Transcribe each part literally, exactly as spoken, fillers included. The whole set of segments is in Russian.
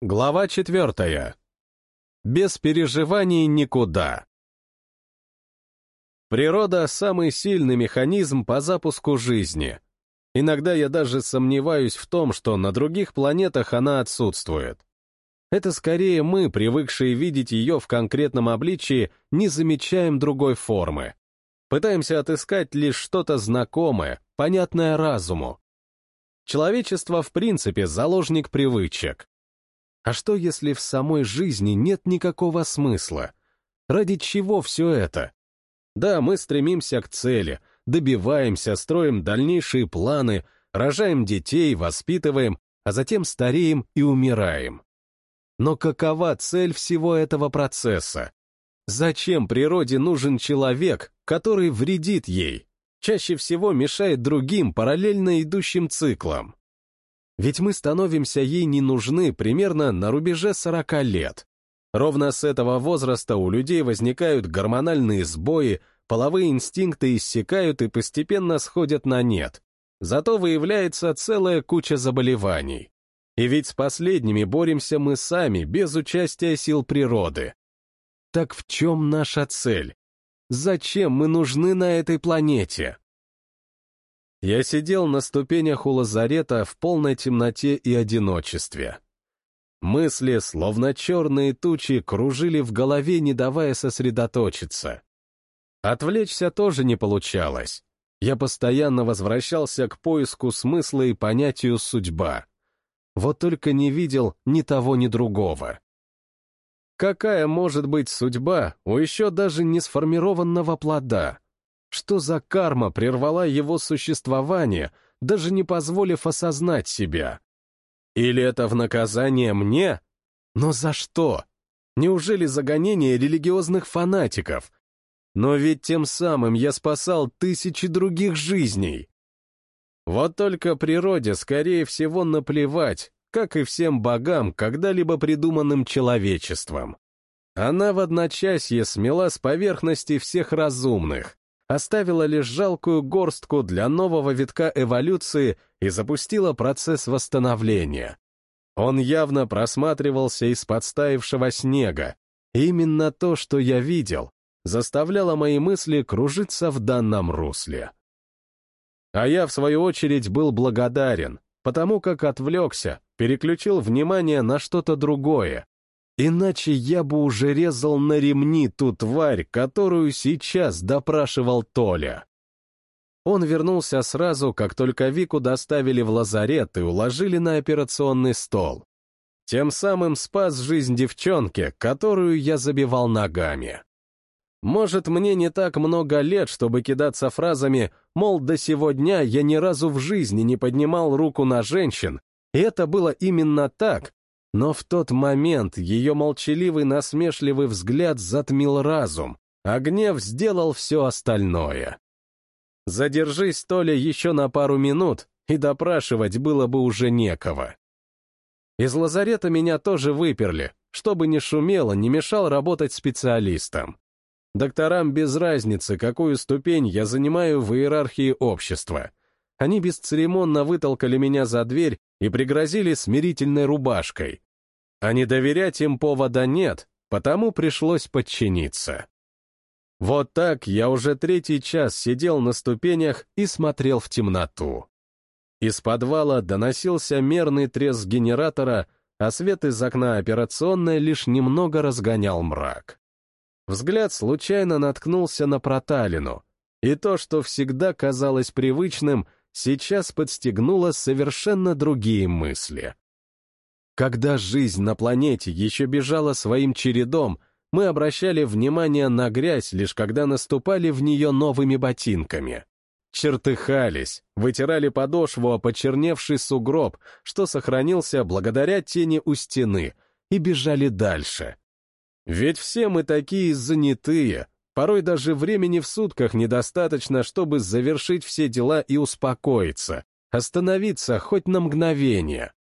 Глава четвертая. Без переживаний никуда. Природа — самый сильный механизм по запуску жизни. Иногда я даже сомневаюсь в том, что на других планетах она отсутствует. Это скорее мы, привыкшие видеть ее в конкретном обличии, не замечаем другой формы. Пытаемся отыскать лишь что-то знакомое, понятное разуму. Человечество в принципе заложник привычек. А что, если в самой жизни нет никакого смысла? Ради чего все это? Да, мы стремимся к цели, добиваемся, строим дальнейшие планы, рожаем детей, воспитываем, а затем стареем и умираем. Но какова цель всего этого процесса? Зачем природе нужен человек, который вредит ей, чаще всего мешает другим параллельно идущим циклам? Ведь мы становимся ей не нужны примерно на рубеже сорока лет. Ровно с этого возраста у людей возникают гормональные сбои, половые инстинкты иссякают и постепенно сходят на нет. Зато выявляется целая куча заболеваний. И ведь с последними боремся мы сами, без участия сил природы. Так в чем наша цель? Зачем мы нужны на этой планете? Я сидел на ступенях у лазарета в полной темноте и одиночестве. Мысли, словно черные тучи, кружили в голове, не давая сосредоточиться. Отвлечься тоже не получалось. Я постоянно возвращался к поиску смысла и понятию «судьба». Вот только не видел ни того, ни другого. Какая может быть судьба у еще даже не сформированного плода? Что за карма прервала его существование, даже не позволив осознать себя? Или это в наказание мне? Но за что? Неужели за гонение религиозных фанатиков? Но ведь тем самым я спасал тысячи других жизней. Вот только природе, скорее всего, наплевать, как и всем богам, когда-либо придуманным человечеством. Она в одночасье смела с поверхности всех разумных, оставила лишь жалкую горстку для нового витка эволюции и запустила процесс восстановления. Он явно просматривался из подстаившего снега, и именно то, что я видел, заставляло мои мысли кружиться в данном русле. А я, в свою очередь, был благодарен, потому как отвлекся, переключил внимание на что-то другое. Иначе я бы уже резал на ремни ту тварь, которую сейчас допрашивал Толя. Он вернулся сразу, как только Вику доставили в лазарет и уложили на операционный стол. Тем самым спас жизнь девчонке, которую я забивал ногами. Может, мне не так много лет, чтобы кидаться фразами, мол, до сего дня я ни разу в жизни не поднимал руку на женщин, и это было именно так, но в тот момент ее молчаливый насмешливый взгляд затмил разум, а гнев сделал все остальное. Задержись, Толя, еще на пару минут, и допрашивать было бы уже некого. Из лазарета меня тоже выперли, чтобы не шумело, не мешал работать специалистам. Докторам без разницы, какую ступень я занимаю в иерархии общества. Они бесцеремонно вытолкали меня за дверь и пригрозили смирительной рубашкой. А не доверять им повода нет, потому пришлось подчиниться. Вот так я уже третий час сидел на ступенях и смотрел в темноту. Из подвала доносился мерный треск генератора, а свет из окна операционной лишь немного разгонял мрак. Взгляд случайно наткнулся на проталину, и то, что всегда казалось привычным, сейчас подстегнуло совершенно другие мысли. Когда жизнь на планете еще бежала своим чередом, мы обращали внимание на грязь, лишь когда наступали в нее новыми ботинками. Чертыхались, вытирали подошву о почерневший сугроб, что сохранился благодаря тени у стены, и бежали дальше. Ведь все мы такие занятые, порой даже времени в сутках недостаточно, чтобы завершить все дела и успокоиться, остановиться хоть на мгновение.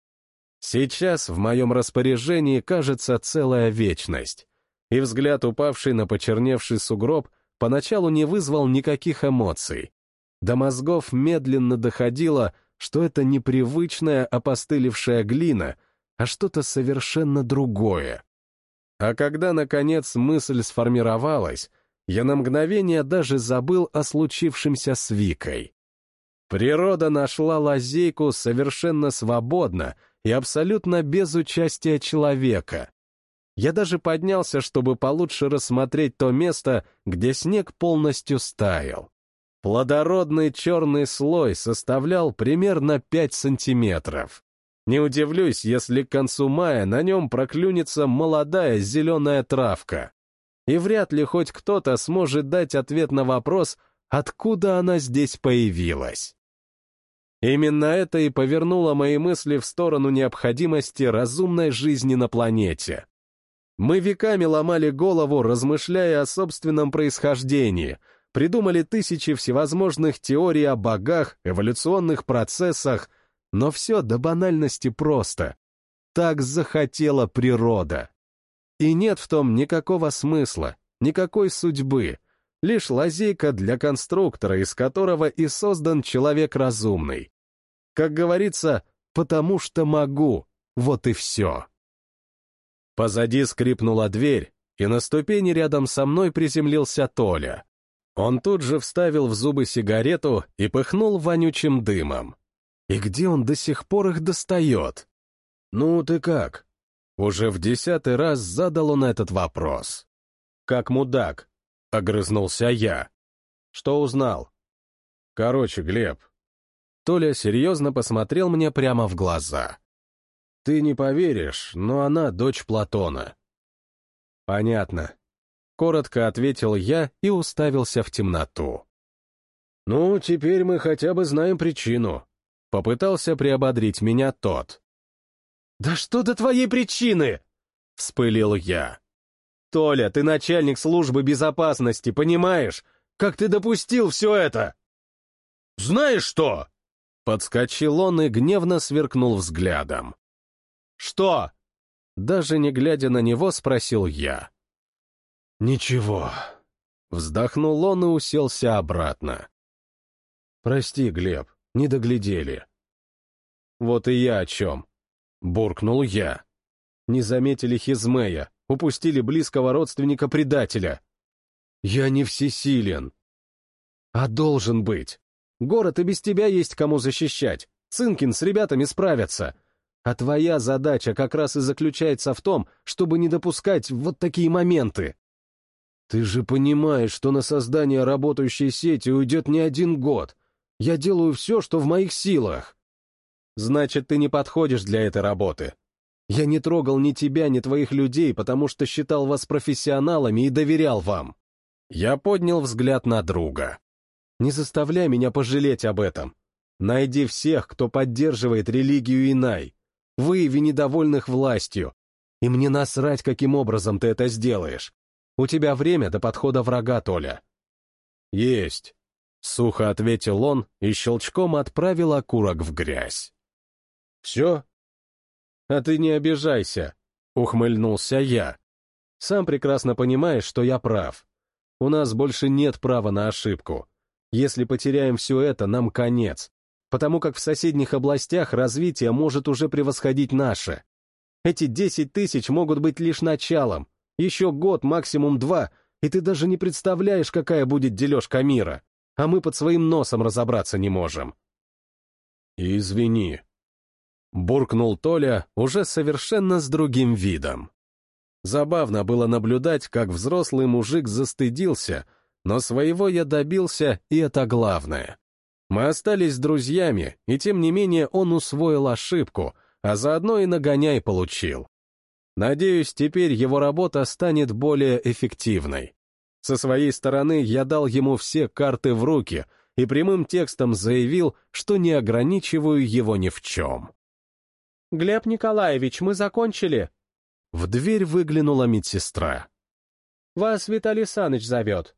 Сейчас в моем распоряжении кажется целая вечность, и взгляд, упавший на почерневший сугроб, поначалу не вызвал никаких эмоций. До мозгов медленно доходило, что это непривычная опостылевшая глина, а что-то совершенно другое. А когда, наконец, мысль сформировалась, я на мгновение даже забыл о случившемся с Викой. Природа нашла лазейку совершенно свободно и абсолютно без участия человека. Я даже поднялся, чтобы получше рассмотреть то место, где снег полностью стаял. Плодородный черный слой составлял примерно пять сантиметров. Не удивлюсь, если к концу мая на нем проклюнется молодая зеленая травка. И вряд ли хоть кто-то сможет дать ответ на вопрос, откуда она здесь появилась. Именно это и повернуло мои мысли в сторону необходимости разумной жизни на планете. Мы веками ломали голову, размышляя о собственном происхождении, придумали тысячи всевозможных теорий о богах, эволюционных процессах, но все до банальности просто. Так захотела природа. И нет в том никакого смысла, никакой судьбы, лишь лазейка для конструктора, из которого и создан человек разумный. Как говорится, потому что могу, вот и все. Позади скрипнула дверь, и на ступени рядом со мной приземлился Толя. Он тут же вставил в зубы сигарету и пыхнул вонючим дымом. И где он до сих пор их достает? «Ну, ты как?» Уже в десятый раз задал он этот вопрос. «Как мудак», — огрызнулся я. «Что узнал?» «Короче, Глеб». Толя серьезно посмотрел мне прямо в глаза. «Ты не поверишь, но она дочь Платона». «Понятно», — коротко ответил я и уставился в темноту. «Ну, теперь мы хотя бы знаем причину», — попытался приободрить меня тот. «Да что до твоей причины?» — вспылил я. «Толя, ты начальник службы безопасности, понимаешь? Как ты допустил все это?» «Знаешь что?» — подскочил он и гневно сверкнул взглядом. «Что?» — даже не глядя на него, спросил я. «Ничего». Вздохнул он и уселся обратно. «Прости, Глеб, не доглядели». «Вот и я о чем», — буркнул я. «Не заметили Хизмея, упустили близкого родственника-предателя». «Я не всесилен». «А должен быть. Город и без тебя есть кому защищать. Цинкин с ребятами справятся. А твоя задача как раз и заключается в том, чтобы не допускать вот такие моменты». «Ты же понимаешь, что на создание работающей сети уйдет не один год. Я делаю все, что в моих силах». «Значит, ты не подходишь для этой работы. Я не трогал ни тебя, ни твоих людей, потому что считал вас профессионалами и доверял вам». Я поднял взгляд на друга. «Не заставляй меня пожалеть об этом. Найди всех, кто поддерживает религию Инай. Выяви недовольных властью. И мне насрать, каким образом ты это сделаешь. У тебя время до подхода врага, Толя». «Есть», — сухо ответил он и щелчком отправил окурок в грязь. «Все?» «А ты не обижайся», — ухмыльнулся я. «Сам прекрасно понимаешь, что я прав. У нас больше нет права на ошибку. Если потеряем все это, нам конец, потому как в соседних областях развитие может уже превосходить наше. Эти десять тысяч могут быть лишь началом. Еще год, максимум два, и ты даже не представляешь, какая будет дележка мира, а мы под своим носом разобраться не можем». «Извини», — буркнул Толя уже совершенно с другим видом. Забавно было наблюдать, как взрослый мужик застыдился, но своего я добился, и это главное. Мы остались друзьями, и тем не менее он усвоил ошибку, а заодно и нагоняй получил. Надеюсь, теперь его работа станет более эффективной. Со своей стороны я дал ему все карты в руки и прямым текстом заявил, что не ограничиваю его ни в чем. «Глеб Николаевич, мы закончили». В дверь выглянула медсестра. «Вас Виталий Саныч зовет».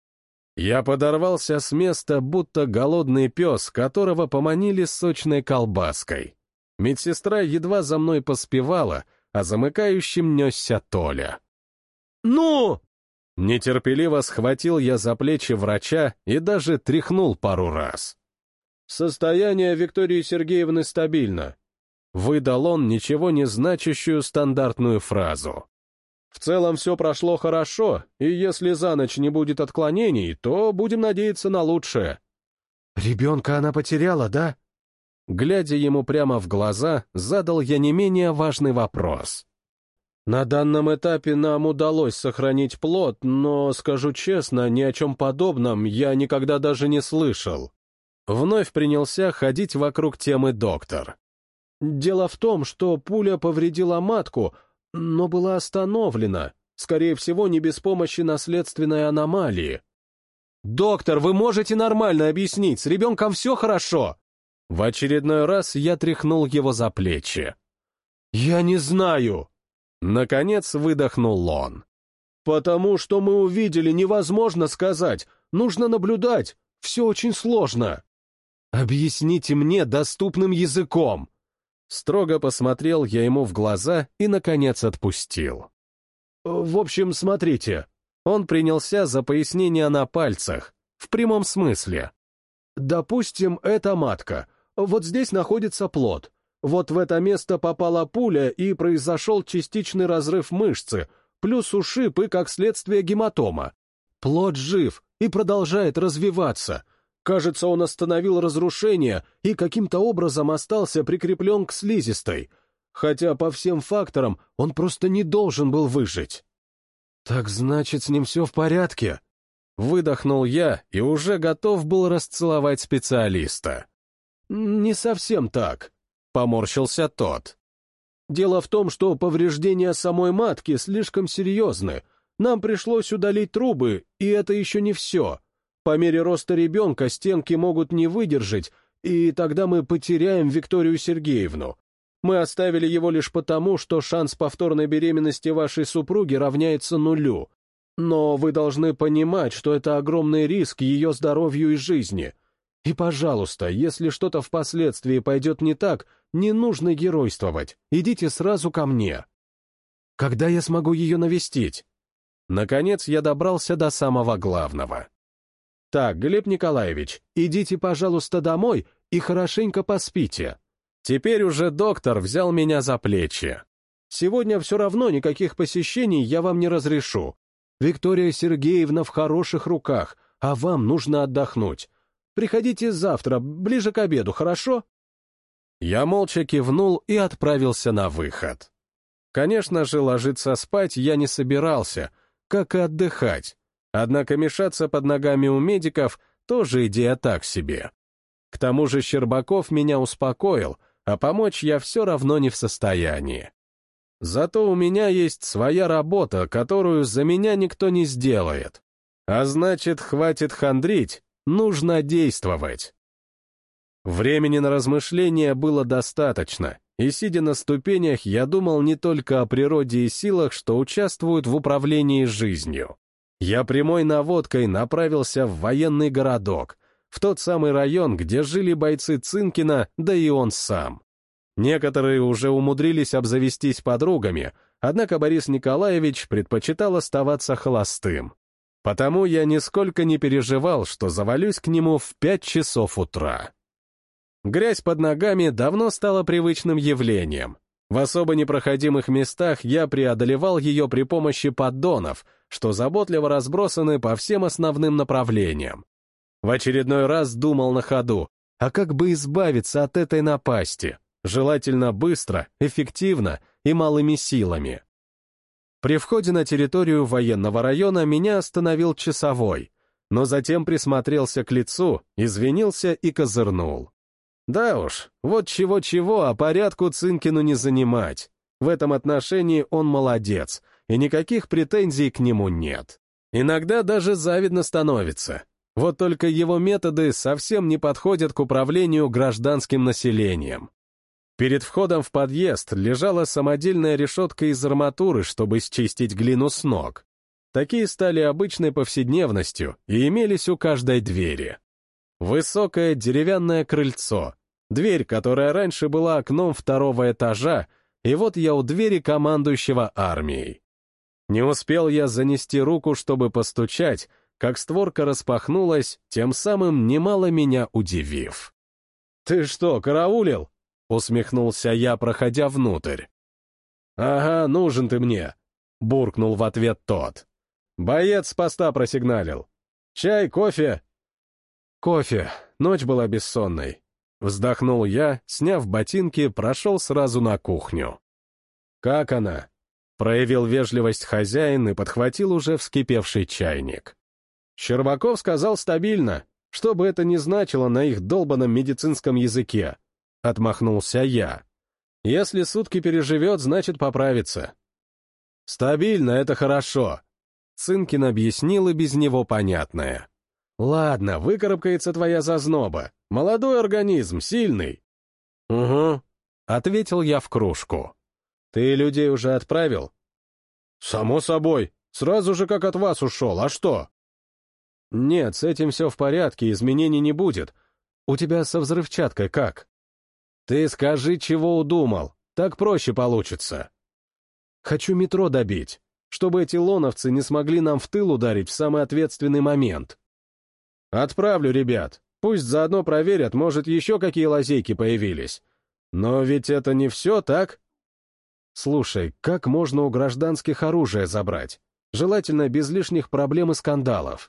Я подорвался с места, будто голодный пес, которого поманили сочной колбаской. Медсестра едва за мной поспевала, а замыкающим несся Толя. «Ну!» Нетерпеливо схватил я за плечи врача и даже тряхнул пару раз. «Состояние Виктории Сергеевны стабильно», Выдал он ничего не значащую стандартную фразу. В целом все прошло хорошо, и если за ночь не будет отклонений, то будем надеяться на лучшее. Ребенка она потеряла, да? Глядя ему прямо в глаза, задал я не менее важный вопрос. На данном этапе нам удалось сохранить плод, но, скажу честно, ни о чем подобном я никогда даже не слышал. Вновь принялся ходить вокруг темы доктор. Дело в том, что пуля повредила матку, но была остановлена, скорее всего, не без помощи наследственной аномалии. «Доктор, вы можете нормально объяснить, с ребенком все хорошо?» В очередной раз я тряхнул его за плечи. «Я не знаю!» Наконец выдохнул он. «Потому что мы увидели, невозможно сказать, нужно наблюдать, все очень сложно». «Объясните мне доступным языком!» Строго посмотрел я ему в глаза и, наконец, отпустил. «В общем, смотрите». Он принялся за пояснение на пальцах, в прямом смысле. «Допустим, это матка. Вот здесь находится плод. Вот в это место попала пуля, и произошел частичный разрыв мышцы, плюс ушиб и, как следствие, гематома. Плод жив и продолжает развиваться. Кажется, он остановил разрушение и каким-то образом остался прикреплен к слизистой, хотя по всем факторам он просто не должен был выжить». «Так значит, с ним все в порядке?» Выдохнул я и уже готов был расцеловать специалиста. «Не совсем так», — поморщился тот. «Дело в том, что повреждения самой матки слишком серьезны. Нам пришлось удалить трубы, и это еще не все. По мере роста ребенка стенки могут не выдержать, и тогда мы потеряем Викторию Сергеевну. Мы оставили его лишь потому, что шанс повторной беременности вашей супруги равняется нулю. Но вы должны понимать, что это огромный риск ее здоровью и жизни. И, пожалуйста, если что-то впоследствии пойдет не так, не нужно геройствовать. Идите сразу ко мне. Когда я смогу ее навестить?» Наконец я добрался до самого главного. «Так, Глеб Николаевич, идите, пожалуйста, домой и хорошенько поспите». Теперь уже доктор взял меня за плечи. «Сегодня все равно никаких посещений я вам не разрешу. Виктория Сергеевна в хороших руках, а вам нужно отдохнуть. Приходите завтра, ближе к обеду, хорошо?» Я молча кивнул и отправился на выход. Конечно же, ложиться спать я не собирался, как и отдыхать. Однако мешаться под ногами у медиков тоже идея так себе. К тому же Щербаков меня успокоил, а помочь я все равно не в состоянии. Зато у меня есть своя работа, которую за меня никто не сделает. А значит, хватит хандрить, нужно действовать. Времени на размышления было достаточно, и, сидя на ступенях, я думал не только о природе и силах, что участвуют в управлении жизнью. Я прямой наводкой направился в военный городок, в тот самый район, где жили бойцы Цинкина, да и он сам. Некоторые уже умудрились обзавестись подругами, однако Борис Николаевич предпочитал оставаться холостым. Потому я нисколько не переживал, что завалюсь к нему в пять часов утра. Грязь под ногами давно стала привычным явлением. В особо непроходимых местах я преодолевал ее при помощи поддонов, что заботливо разбросаны по всем основным направлениям. В очередной раз думал на ходу, а как бы избавиться от этой напасти, желательно быстро, эффективно и малыми силами. При входе на территорию военного района меня остановил часовой, но затем присмотрелся к лицу, извинился и козырнул. Да уж, вот чего-чего, а порядку Цинкину не занимать. В этом отношении он молодец, и никаких претензий к нему нет. Иногда даже завидно становится. Вот только его методы совсем не подходят к управлению гражданским населением. Перед входом в подъезд лежала самодельная решетка из арматуры, чтобы счистить глину с ног. Такие стали обычной повседневностью и имелись у каждой двери. Высокое деревянное крыльцо, дверь, которая раньше была окном второго этажа, и вот я у двери командующего армией. Не успел я занести руку, чтобы постучать, как створка распахнулась, тем самым немало меня удивив. «Ты что, караулил?» — усмехнулся я, проходя внутрь. «Ага, нужен ты мне», — буркнул в ответ тот. «Боец с поста просигналил. Чай, кофе?» «Кофе. Ночь была бессонной». Вздохнул я, сняв ботинки, прошел сразу на кухню. «Как она?» — проявил вежливость хозяин и подхватил уже вскипевший чайник. Щербаков сказал стабильно, что бы это ни значило на их долбанном медицинском языке. Отмахнулся я. «Если сутки переживет, значит поправится». «Стабильно — это хорошо», — Цинкин объяснил и без него понятное. «Ладно, выкарабкается твоя зазноба. Молодой организм, сильный». «Угу», — ответил я в кружку. «Ты людей уже отправил?» «Само собой. Сразу же как от вас ушел. А что?» «Нет, с этим все в порядке, изменений не будет. У тебя со взрывчаткой как?» «Ты скажи, чего удумал. Так проще получится». «Хочу метро добить, чтобы эти лоновцы не смогли нам в тыл ударить в самый ответственный момент». «Отправлю ребят. Пусть заодно проверят, может, еще какие лазейки появились. Но ведь это не все, так?» «Слушай, как можно у гражданских оружие забрать? Желательно без лишних проблем и скандалов».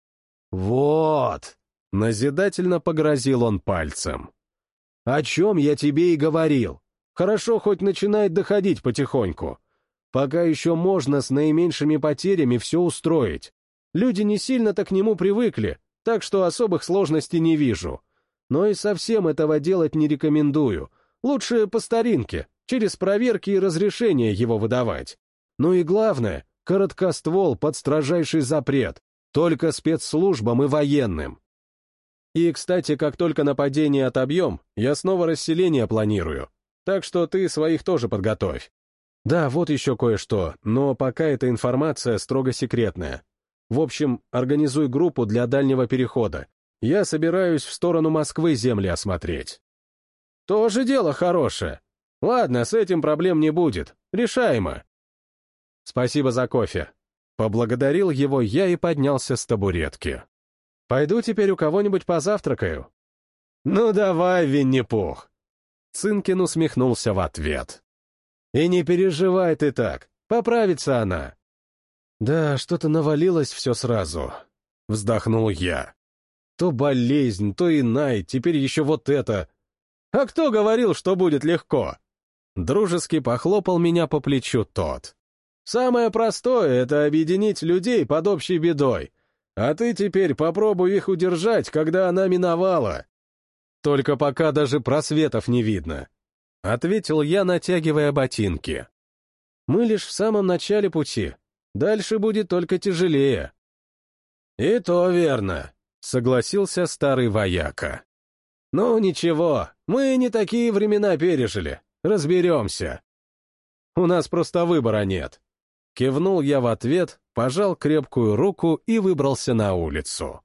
«Вот!» — назидательно погрозил он пальцем. «О чем я тебе и говорил. Хорошо, хоть начинает доходить потихоньку. Пока еще можно с наименьшими потерями все устроить. Люди не сильно-то к нему привыкли, так что особых сложностей не вижу. Но и совсем этого делать не рекомендую. Лучше по старинке, через проверки и разрешения его выдавать. Ну и главное, короткоствол под строжайший запрет, только спецслужбам и военным. И, кстати, как только нападение отобьем, я снова расселение планирую. Так что ты своих тоже подготовь. Да, вот еще кое-что, но пока эта информация строго секретная. В общем, организуй группу для дальнего перехода. Я собираюсь в сторону Москвы земли осмотреть. Тоже дело хорошее. Ладно, с этим проблем не будет. Решаемо. Спасибо за кофе. Поблагодарил его я и поднялся с табуретки. Пойду теперь у кого-нибудь позавтракаю. Ну давай, Винни-Пух. Цинкин усмехнулся в ответ. И не переживай ты так, поправится она. Да, что-то навалилось все сразу. Вздохнул я. То болезнь, то иная, теперь еще вот это. А кто говорил, что будет легко? Дружески похлопал меня по плечу тот. Самое простое — это объединить людей под общей бедой. А ты теперь попробуй их удержать, когда она миновала. Только пока даже просветов не видно. Ответил я, натягивая ботинки. Мы лишь в самом начале пути. Дальше будет только тяжелее. И то верно, согласился старый вояка. Ну ничего, мы не такие времена пережили. Разберемся. У нас просто выбора нет. Кивнул я в ответ, пожал крепкую руку и выбрался на улицу.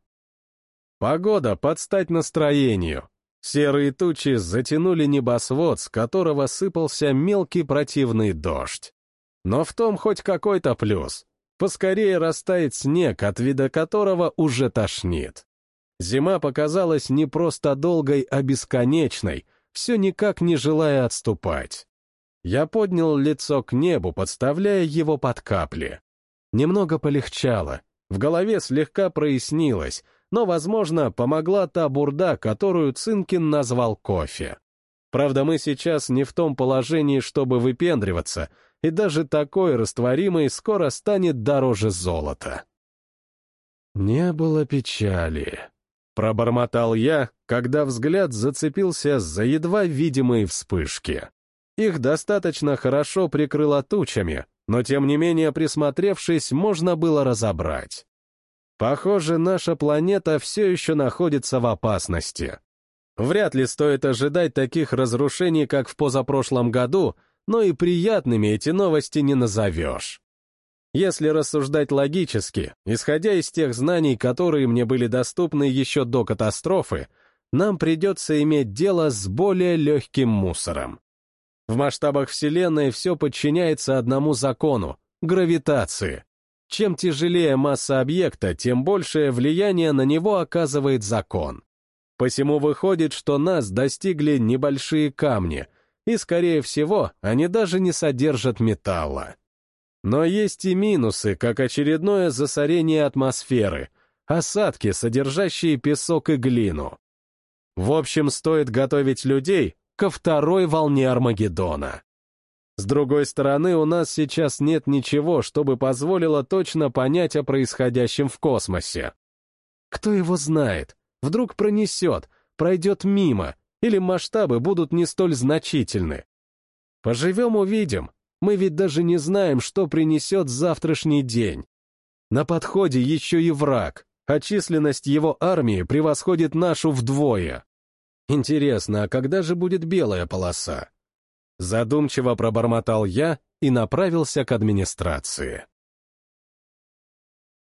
Погода под стать настроению. Серые тучи затянули небосвод, с которого сыпался мелкий противный дождь. Но в том хоть какой-то плюс. Поскорее растает снег, от вида которого уже тошнит. Зима показалась не просто долгой, а бесконечной, все никак не желая отступать. Я поднял лицо к небу, подставляя его под капли. Немного полегчало, в голове слегка прояснилось, но, возможно, помогла та бурда, которую Цинкин назвал кофе. Правда, мы сейчас не в том положении, чтобы выпендриваться, и даже такой растворимый скоро станет дороже золота. «Не было печали», — пробормотал я, когда взгляд зацепился за едва видимые вспышки. Их достаточно хорошо прикрыло тучами, но тем не менее, присмотревшись, можно было разобрать. Похоже, наша планета все еще находится в опасности. Вряд ли стоит ожидать таких разрушений, как в позапрошлом году, но и приятными эти новости не назовешь. Если рассуждать логически, исходя из тех знаний, которые мне были доступны еще до катастрофы, нам придется иметь дело с более легким мусором. В масштабах Вселенной все подчиняется одному закону — гравитации. Чем тяжелее масса объекта, тем большее влияние на него оказывает закон. Посему выходит, что нас достигли небольшие камни, и, скорее всего, они даже не содержат металла. Но есть и минусы, как очередное засорение атмосферы, осадки, содержащие песок и глину. В общем, стоит готовить людей ко второй волне Армагеддона. С другой стороны, у нас сейчас нет ничего, чтобы позволило точно понять о происходящем в космосе. Кто его знает? Вдруг пронесет, пройдет мимо, или масштабы будут не столь значительны. Поживем — увидим. Мы ведь даже не знаем, что принесет завтрашний день. На подходе еще и враг, а численность его армии превосходит нашу вдвое. Интересно, а когда же будет белая полоса? Задумчиво пробормотал я и направился к администрации.